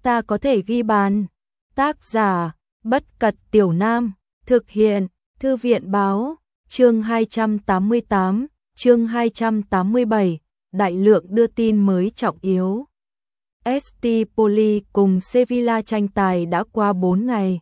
ta có thể ghi bàn. Tác giả, Bất Cật Tiểu Nam, thực hiện, Thư viện Báo, chương 288, chương 287, đại lượng đưa tin mới trọng yếu. ST Poli cùng Sevilla tranh tài đã qua 4 ngày.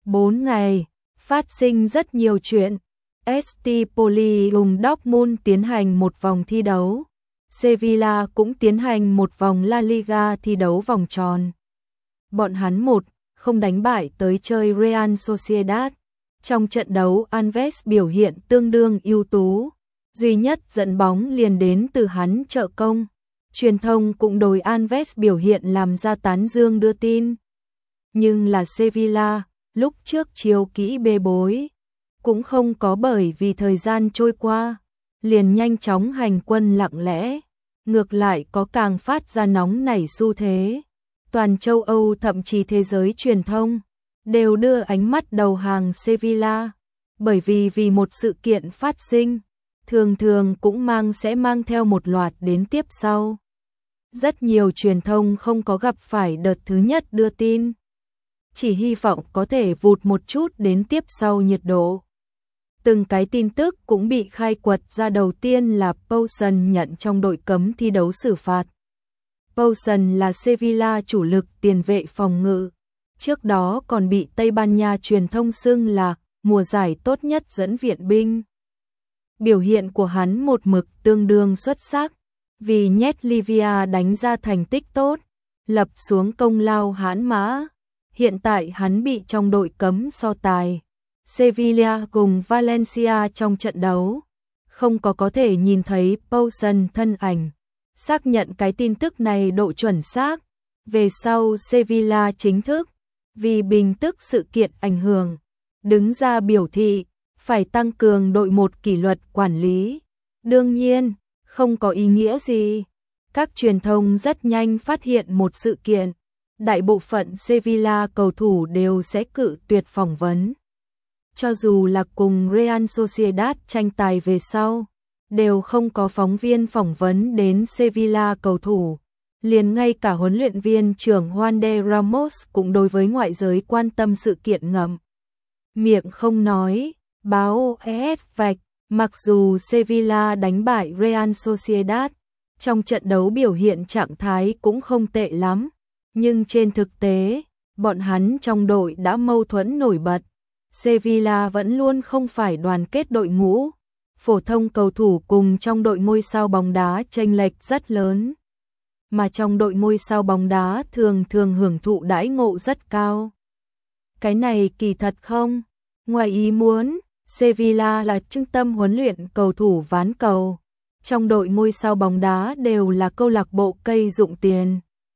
4 ngày, phát sinh rất nhiều chuyện. ST Poli cùng Dortmund tiến hành một vòng thi đấu. Sevilla cũng tiến hành một vòng La Liga thi đấu vòng tròn. Bọn hắn không đánh bại tới chơi Real Sociedad. Trong trận đấu Alves biểu hiện tương đương ưu tú. Duy nhất dẫn bóng liền đến từ hắn trợ công. Truyền thông cũng đối Alves biểu hiện làm ra tán dương đưa tin. Nhưng là Sevilla, lúc trước chiếu kỹ bê bối, cũng không có bởi vì thời gian trôi qua, liền nhanh chóng hành quân lặng lẽ, ngược lại có càng phát ra nóng nảy xu thế. Toàn châu Âu thậm chí thế giới truyền thông đều đưa ánh mắt đầu hàng Sevilla, bởi vì một sự kiện phát sinh, thường cũng sẽ mang theo một loạt đến tiếp sau. Rất nhiều truyền thông không có gặp phải đợt thứ nhất đưa tin, chỉ hy vọng có thể vụt một chút đến tiếp sau nhiệt độ. Từng cái tin tức cũng bị khai quật ra, đầu tiên là Poulsen nhận trong đội cấm thi đấu xử phạt. Poulsen là Sevilla chủ lực tiền vệ phòng ngự, trước đó còn bị Tây Ban Nha truyền thông xưng là mùa giải tốt nhất dẫn viện binh. Biểu hiện của hắn một mực tương đương xuất sắc, vì nhét Livia đánh ra thành tích tốt, lập xuống công lao hãn mã. Hiện tại hắn bị trong đội cấm so tài Sevilla cùng Valencia trong trận đấu, không có thể nhìn thấy Poulsen thân ảnh. Xác nhận cái tin tức này độ chuẩn xác, về sau Sevilla chính thức vì bình tức sự kiện ảnh hưởng, đứng ra biểu thị phải tăng cường đội một kỷ luật quản lý. Đương nhiên, không có ý nghĩa gì. Các truyền thông rất nhanh phát hiện một sự kiện, đại bộ phận Sevilla cầu thủ đều sẽ cự tuyệt phỏng vấn. Cho dù là cùng Real Sociedad tranh tài về sau, đều không có phóng viên phỏng vấn đến Sevilla cầu thủ. Liền ngay cả huấn luyện viên trưởng Juan de Ramos cũng đối với ngoại giới quan tâm sự kiện ngậm miệng không nói. Báo AS vạch, mặc dù Sevilla đánh bại Real Sociedad, trong trận đấu biểu hiện trạng thái cũng không tệ lắm, nhưng trên thực tế, bọn hắn trong đội đã mâu thuẫn nổi bật. Sevilla vẫn luôn không phải đoàn kết đội ngũ, phổ thông cầu thủ cùng trong đội ngôi sao bóng đá chênh lệch rất lớn, mà trong đội ngôi sao bóng đá thường hưởng thụ đãi ngộ rất cao. Cái này kỳ thật không ngoài ý muốn. Sevilla là trung tâm huấn luyện cầu thủ ván cầu, trong đội ngôi sao bóng đá đều là câu lạc bộ cây dụng tiền.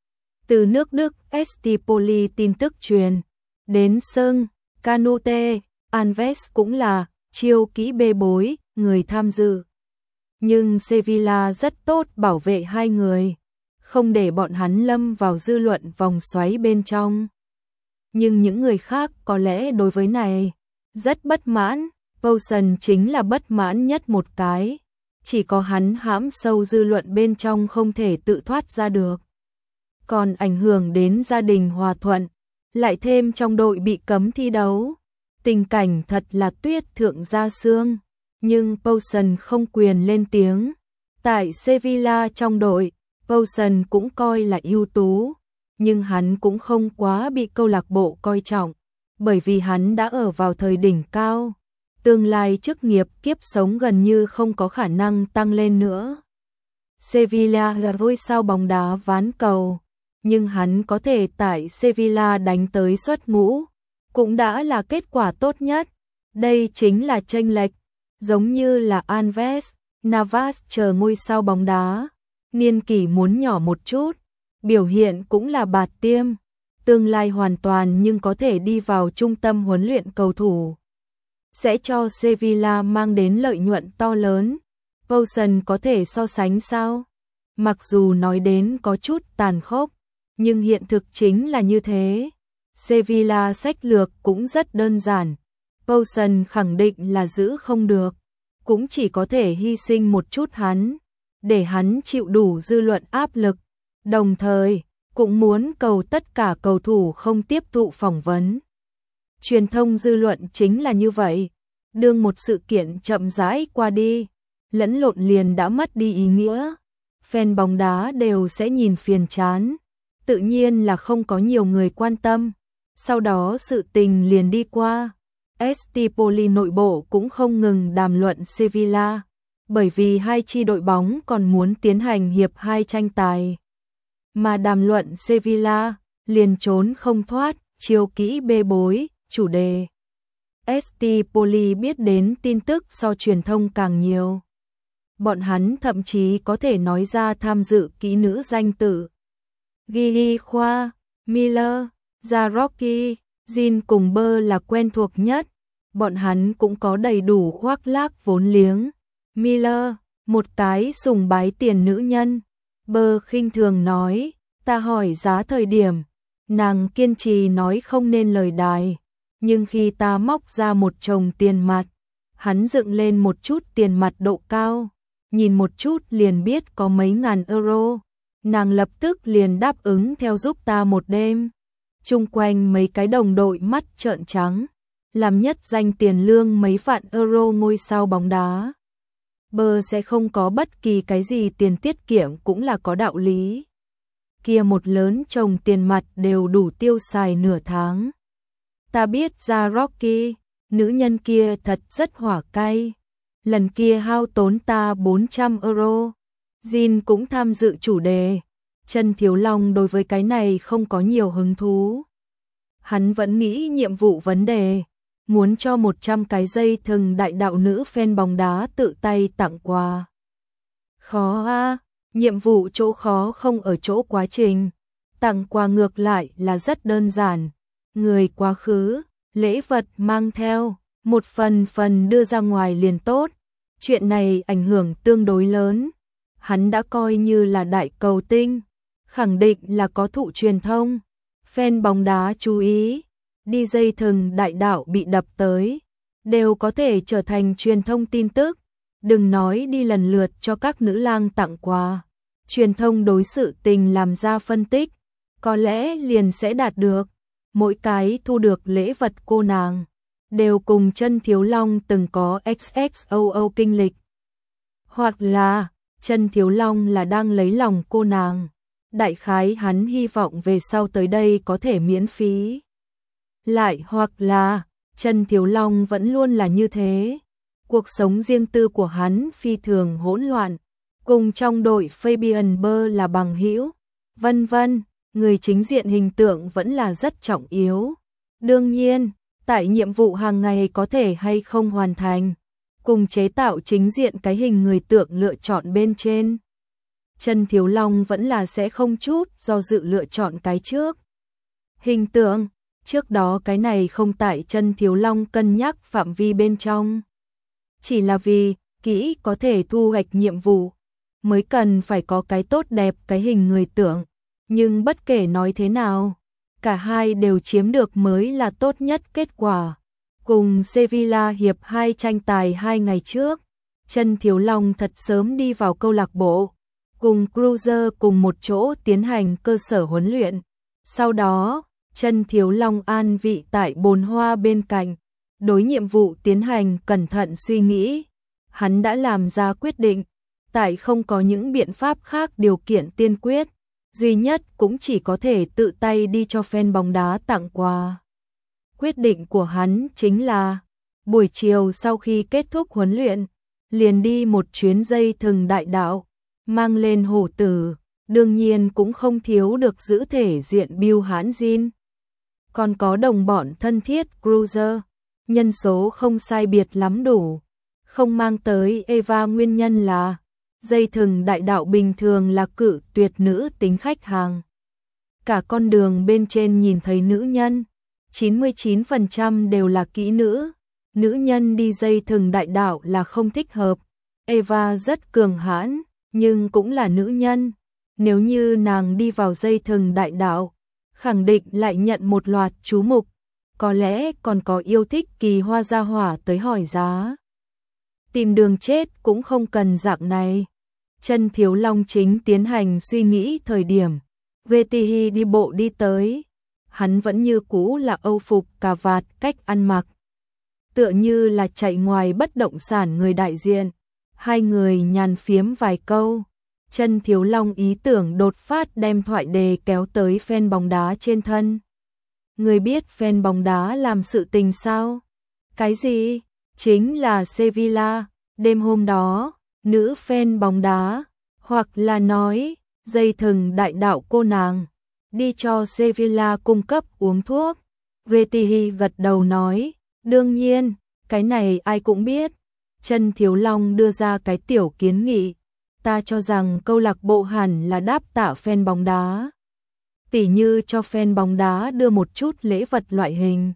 Từ nước Đức, ST Poli tin tức truyền đến Sơn, Canute, Alves cũng là chiêu kỹ bê bối người tham dự. Nhưng Sevilla rất tốt bảo vệ hai người, không để bọn hắn lâm vào dư luận vòng xoáy bên trong. Nhưng những người khác có lẽ đối với này rất bất mãn. Poulsen chính là bất mãn nhất một cái, chỉ có hắn hãm sâu dư luận bên trong không thể tự thoát ra được. Còn ảnh hưởng đến gia đình hòa thuận, lại thêm trong đội bị cấm thi đấu, tình cảnh thật là tuyết thượng gia xương. Nhưng Poulsen không quyền lên tiếng. Tại Sevilla trong đội, Poulsen cũng coi là ưu tú, nhưng hắn cũng không quá bị câu lạc bộ coi trọng, bởi vì hắn đã ở vào thời đỉnh cao. Tương lai chức nghiệp kiếp sống gần như không có khả năng tăng lên nữa. Sevilla là ngôi sao bóng đá ván cầu, nhưng hắn có thể tại Sevilla đánh tới xuất ngũ, cũng đã là kết quả tốt nhất. Đây chính là chênh lệch, giống như là Alves, Navas chờ ngôi sao bóng đá, niên kỷ muốn nhỏ một chút, biểu hiện cũng là bạt tiêm, tương lai hoàn toàn nhưng có thể đi vào trung tâm huấn luyện cầu thủ, sẽ cho Sevilla mang đến lợi nhuận to lớn. Poulsen có thể so sánh sao? Mặc dù nói đến có chút tàn khốc, nhưng hiện thực chính là như thế. Sevilla sách lược cũng rất đơn giản. Poulsen khẳng định là giữ không được, cũng chỉ có thể hy sinh một chút hắn, để hắn chịu đủ dư luận áp lực, đồng thời cũng muốn cầu tất cả cầu thủ không tiếp thụ phỏng vấn. Truyền thông dư luận chính là như vậy, đương một sự kiện chậm rãi qua đi, lẫn lộn liền đã mất đi ý nghĩa. Fan bóng đá đều sẽ nhìn phiền chán, tự nhiên là không có nhiều người quan tâm. Sau đó sự tình liền đi qua, Estipoli nội bộ cũng không ngừng đàm luận Sevilla, bởi vì hai chi đội bóng còn muốn tiến hành hiệp 2 tranh tài. Mà đàm luận Sevilla liền trốn không thoát, chiêu kỹ bê bối, chủ đề. Estipoli biết đến tin tức so truyền thông càng nhiều. Bọn hắn thậm chí có thể nói ra tham dự kỹ nữ danh tử. Gigi Khoa, Miller, Zarocki, Jin cùng Bơ là quen thuộc nhất. Bọn hắn cũng có đầy đủ khoác lác vốn liếng. Miller, một cái sùng bái tiền nữ nhân. Bơ khinh thường nói, ta hỏi giá thời điểm. Nàng kiên trì nói không nên lời đài. Nhưng khi ta móc ra một chồng tiền mặt, hắn dựng lên một chút tiền mặt độ cao. Nhìn một chút liền biết có mấy ngàn euro. Nàng lập tức liền đáp ứng theo giúp ta một đêm. Chung quanh mấy cái đồng đội mắt trợn trắng, làm nhất danh tiền lương mấy vạn euro ngôi sao bóng đá. Bơ sẽ không có bất kỳ cái gì tiền tiết kiệm cũng là có đạo lý. Kia một lớn chồng tiền mặt đều đủ tiêu xài nửa tháng. Ta biết ra Rocky, nữ nhân kia thật rất hỏa cay. Lần kia hao tốn ta 400 euro. Jin cũng tham dự chủ đề. Trần Thiếu Long đối với cái này không có nhiều hứng thú. Hắn vẫn nghĩ nhiệm vụ vấn đề, muốn cho 100 cái dây thừng đại đạo nữ fan bóng đá tự tay tặng quà. Khó a, nhiệm vụ chỗ khó không ở chỗ quá trình, tặng quà ngược lại là rất đơn giản. Người quá khứ, lễ vật mang theo, một phần đưa ra ngoài liền tốt. Chuyện này ảnh hưởng tương đối lớn. Hắn đã coi như là đại cầu tinh, khẳng định là có thụ truyền thông. Fan bóng đá chú ý, đi dây thừng đại đạo bị đập tới, đều có thể trở thành truyền thông tin tức. Đừng nói đi lần lượt cho các nữ lang tặng quà. Truyền thông đối sự tình làm ra phân tích, có lẽ liền sẽ đạt được. Mỗi cái thu được lễ vật cô nàng, đều cùng Trần Thiếu Long từng có XXOO kinh lịch. Hoặc là, Trần Thiếu Long là đang lấy lòng cô nàng. Đại khái hắn hy vọng về sau tới đây có thể miễn phí. Lại hoặc là, Trần Thiếu Long vẫn luôn là như thế. Cuộc sống riêng tư của hắn phi thường hỗn loạn. Cùng trong đội Fabian Bơ là bằng hữu, vân vân, người chính diện hình tượng vẫn là rất trọng yếu. Đương nhiên, tại nhiệm vụ hàng ngày có thể hay không hoàn thành, cùng chế tạo chính diện cái hình người tượng lựa chọn bên trên. Trần Thiếu Long vẫn là sẽ không chút do dự lựa chọn cái trước. Hình tượng, trước đó cái này không tại Trần Thiếu Long cân nhắc phạm vi bên trong. Chỉ là vì, kỹ có thể thu hoạch nhiệm vụ, mới cần phải có cái tốt đẹp cái hình người tượng. Nhưng bất kể nói thế nào, cả hai đều chiếm được mới là tốt nhất kết quả. Cùng Sevilla hiệp 2 tranh tài 2 ngày trước, Trần Thiếu Long thật sớm đi vào câu lạc bộ, cùng Cruiser cùng một chỗ tiến hành cơ sở huấn luyện. Sau đó, Trần Thiếu Long an vị tại bồn hoa bên cạnh, đối nhiệm vụ tiến hành cẩn thận suy nghĩ. Hắn đã làm ra quyết định, tại không có những biện pháp khác điều kiện tiên quyết, duy nhất cũng chỉ có thể tự tay đi cho fan bóng đá tặng quà. Quyết định của hắn chính là, buổi chiều sau khi kết thúc huấn luyện, liền đi một chuyến dây thừng đại đạo, mang lên hổ tử, đương nhiên cũng không thiếu được giữ thể diện Bill Hãn Jin. Còn có đồng bọn thân thiết Cruiser, nhân số không sai biệt lắm đủ, không mang tới Eva nguyên nhân là dây thừng đại đạo bình thường là cự tuyệt nữ tính khách hàng. Cả con đường bên trên nhìn thấy nữ nhân, 99% đều là kỹ nữ. Nữ nhân đi dây thừng đại đạo là không thích hợp. Eva rất cường hãn, nhưng cũng là nữ nhân. Nếu như nàng đi vào dây thừng đại đạo, khẳng định lại nhận một loạt chú mục. Có lẽ còn có yêu thích kỳ hoa gia hỏa tới hỏi giá. Tìm đường chết cũng không cần dạng này. Trần Thiếu Long chính tiến hành suy nghĩ thời điểm, Retihi đi bộ đi tới. Hắn vẫn như cũ là âu phục cà vạt, cách ăn mặc tựa như là chạy ngoài bất động sản người đại diện. Hai người nhàn phiếm vài câu. Chân Thiếu Long ý tưởng đột phát đem thoại đề kéo tới fan bóng đá trên thân. Người biết fan bóng đá làm sự tình sao? Cái gì? Chính là Sevilla. Đêm hôm đó, nữ fan bóng đá, hoặc là nói, dây thừng đại đạo cô nàng, đi cho Sevilla cung cấp uống thuốc. Retihi gật đầu nói, đương nhiên, cái này ai cũng biết. Chân Thiếu Long đưa ra cái tiểu kiến nghị. Ta cho rằng câu lạc bộ hẳn là đáp tạ fan bóng đá. Tỉ như cho fan bóng đá đưa một chút lễ vật loại hình.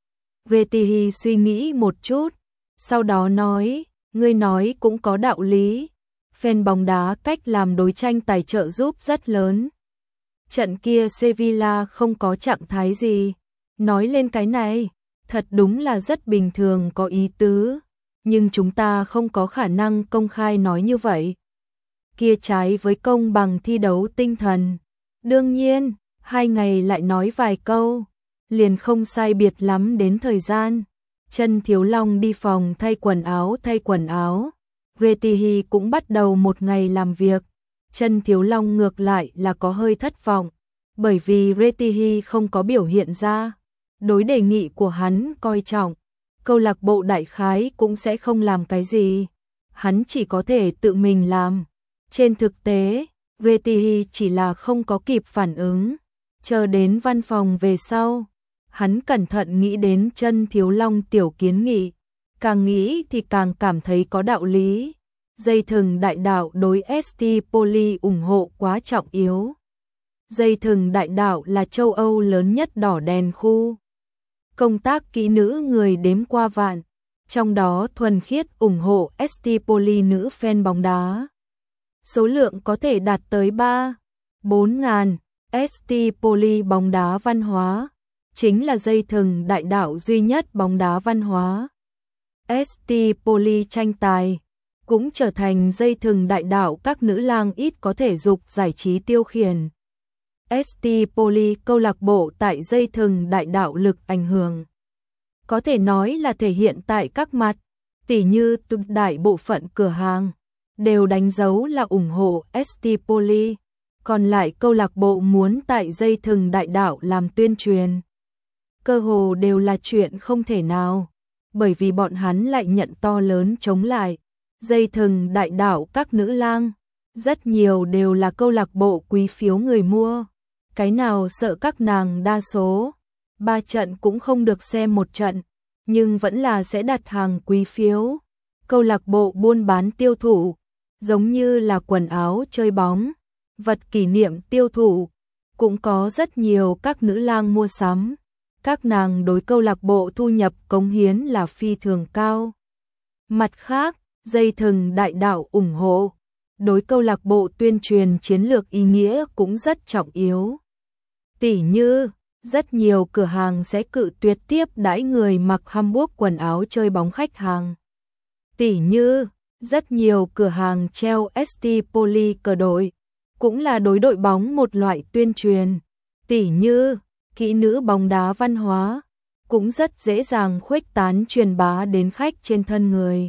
Retihi suy nghĩ một chút, sau đó nói, ngươi nói cũng có đạo lý. Fan bóng đá cách làm đối tranh tài trợ giúp rất lớn. Trận kia Sevilla không có trạng thái gì. Nói lên cái này, thật đúng là rất bình thường có ý tứ. Nhưng chúng ta không có khả năng công khai nói như vậy. Kia trái với công bằng thi đấu tinh thần. Đương nhiên, 2 ngày lại nói vài câu, liền không sai biệt lắm đến thời gian. Chân Thiếu Long đi phòng thay quần áo. Retihi cũng bắt đầu một ngày làm việc. Chân Thiếu Long ngược lại là có hơi thất vọng, bởi vì Retihi không có biểu hiện ra đối đề nghị của hắn coi trọng. Câu lạc bộ đại khái cũng sẽ không làm cái gì, hắn chỉ có thể tự mình làm. Trên thực tế, Retihi chỉ là không có kịp phản ứng. Chờ đến văn phòng về sau, hắn cẩn thận nghĩ đến Chân Thiếu Long tiểu kiến nghị, càng nghĩ thì càng cảm thấy có đạo lý. Dây thừng đại đạo đối ST Poli ủng hộ quá trọng yếu. Dây thừng đại đạo là châu Âu lớn nhất đỏ đèn khu. Công tác kỹ nữ người đếm qua vạn, trong đó thuần khiết ủng hộ ST Poli nữ fan bóng đá. Số lượng có thể đạt tới 3-4 ngàn. ST Poli bóng đá văn hóa chính là dây thừng đại đạo duy nhất bóng đá văn hóa. ST Poli tranh tài cũng trở thành dây thừng đại đạo các nữ lang ít có thể dục giải trí tiêu khiển. ST Poli câu lạc bộ tại dây thừng đại đạo lực ảnh hưởng có thể nói là thể hiện tại các mặt, tỉ như đại bộ phận cửa hàng đều đánh dấu là ủng hộ ST Poli, còn lại câu lạc bộ muốn tại dây thừng đại đạo làm tuyên truyền, cơ hồ đều là chuyện không thể nào, bởi vì bọn hắn lại nhận to lớn chống lại. Dây thừng đại đạo các nữ lang, rất nhiều đều là câu lạc bộ quý phiếu người mua. Cái nào sợ các nàng đa số 3 trận cũng không được xem một trận, nhưng vẫn là sẽ đặt hàng quý phiếu. Câu lạc bộ buôn bán tiêu thụ, giống như là quần áo chơi bóng, vật kỷ niệm tiêu thụ, cũng có rất nhiều các nữ lang mua sắm. Các nàng đối câu lạc bộ thu nhập cống hiến là phi thường cao. Mặt khác, dây thừng đại đạo ủng hộ đối câu lạc bộ tuyên truyền chiến lược ý nghĩa cũng rất trọng yếu. Tỉ như, rất nhiều cửa hàng sẽ cự tuyệt tiếp đãi người mặc Hamburg quần áo chơi bóng khách hàng. Tỉ như, rất nhiều cửa hàng treo ST Poli cờ đội, cũng là đối đội bóng một loại tuyên truyền. Tỉ như, kỹ nữ bóng đá văn hóa, cũng rất dễ dàng khuếch tán truyền bá đến khách trên thân người.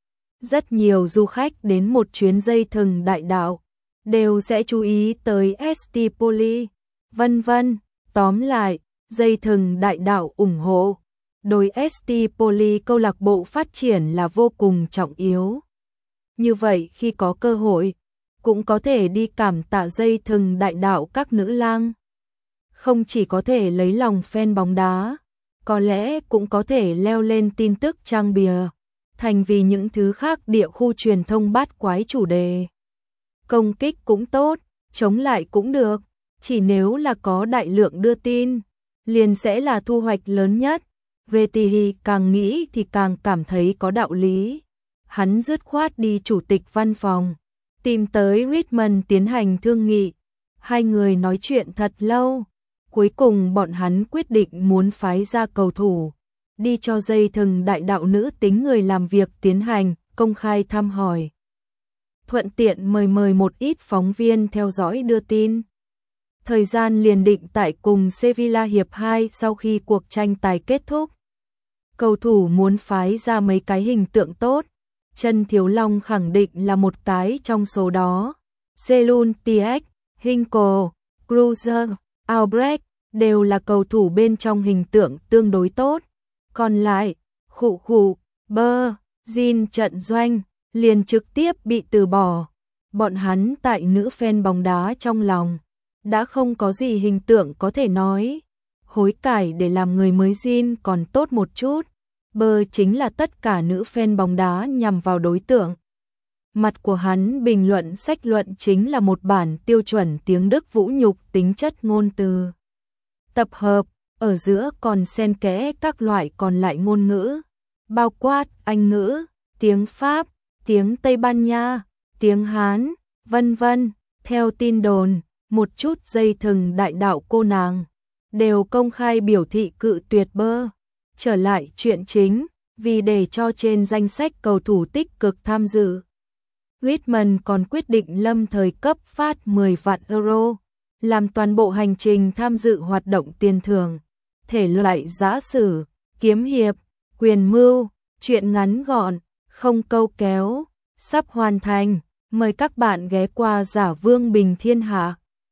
Rất nhiều du khách đến một chuyến dây thừng đại đạo, đều sẽ chú ý tới ST Poli, vân vân. Tóm lại, dây thừng đại đạo ủng hộ đối ST Poli câu lạc bộ phát triển là vô cùng trọng yếu. Như vậy khi có cơ hội, cũng có thể đi cảm tạ dây thừng đại đạo các nữ lang. Không chỉ có thể lấy lòng fan bóng đá, có lẽ cũng có thể leo lên tin tức trang bìa, thành vì những thứ khác địa khu truyền thông bát quái chủ đề. Công kích cũng tốt, chống lại cũng được, chỉ nếu là có đại lượng đưa tin, liền sẽ là thu hoạch lớn nhất. Retihi càng nghĩ thì càng cảm thấy có đạo lý. Hắn dứt khoát đi chủ tịch văn phòng, tìm tới Richmond tiến hành thương nghị. Hai người nói chuyện thật lâu, cuối cùng bọn hắn quyết định muốn phái ra cầu thủ, đi cho dây thừng đại đạo nữ tính người làm việc tiến hành công khai thăm hỏi. Thuận tiện mời một ít phóng viên theo dõi đưa tin. Thời gian liền định tại cùng Sevilla hiệp 2 sau khi cuộc tranh tài kết thúc. Cầu thủ muốn phái ra mấy cái hình tượng tốt, Trần Thiếu Long khẳng định là một cái trong số đó. Zelun, Tiek, Hinko, Cruiser, Albrecht đều là cầu thủ bên trong hình tượng tương đối tốt. Còn lại, Bơ, Jin trận doanh, liền trực tiếp bị từ bỏ. Bọn hắn tại nữ fan bóng đá trong lòng, đã không có gì hình tượng có thể nói. Hối cải để làm người mới Jin còn tốt một chút. Bơ chính là tất cả nữ fan bóng đá nhằm vào đối tượng. Mặt của hắn bình luận sách luận chính là một bản tiêu chuẩn tiếng Đức vũ nhục tính chất ngôn từ. Tập hợp, ở giữa còn xen kẽ các loại còn lại ngôn ngữ, bao quát Anh ngữ, tiếng Pháp, tiếng Tây Ban Nha, tiếng Hán, vân vân. Theo tin đồn, một chút dây thừng đại đạo cô nàng đều công khai biểu thị cự tuyệt Bơ. Trở lại chuyện chính, vì để cho trên danh sách cầu thủ tích cực tham dự, Griezmann còn quyết định lâm thời cấp phát 10 vạn euro, làm toàn bộ hành trình tham dự hoạt động tiền thưởng, thể loại giã sử, kiếm hiệp, quyền mưu, truyện ngắn gọn, không câu kéo, sắp hoàn thành. Mời các bạn ghé qua Giả Vương Bình Thiên Hạ.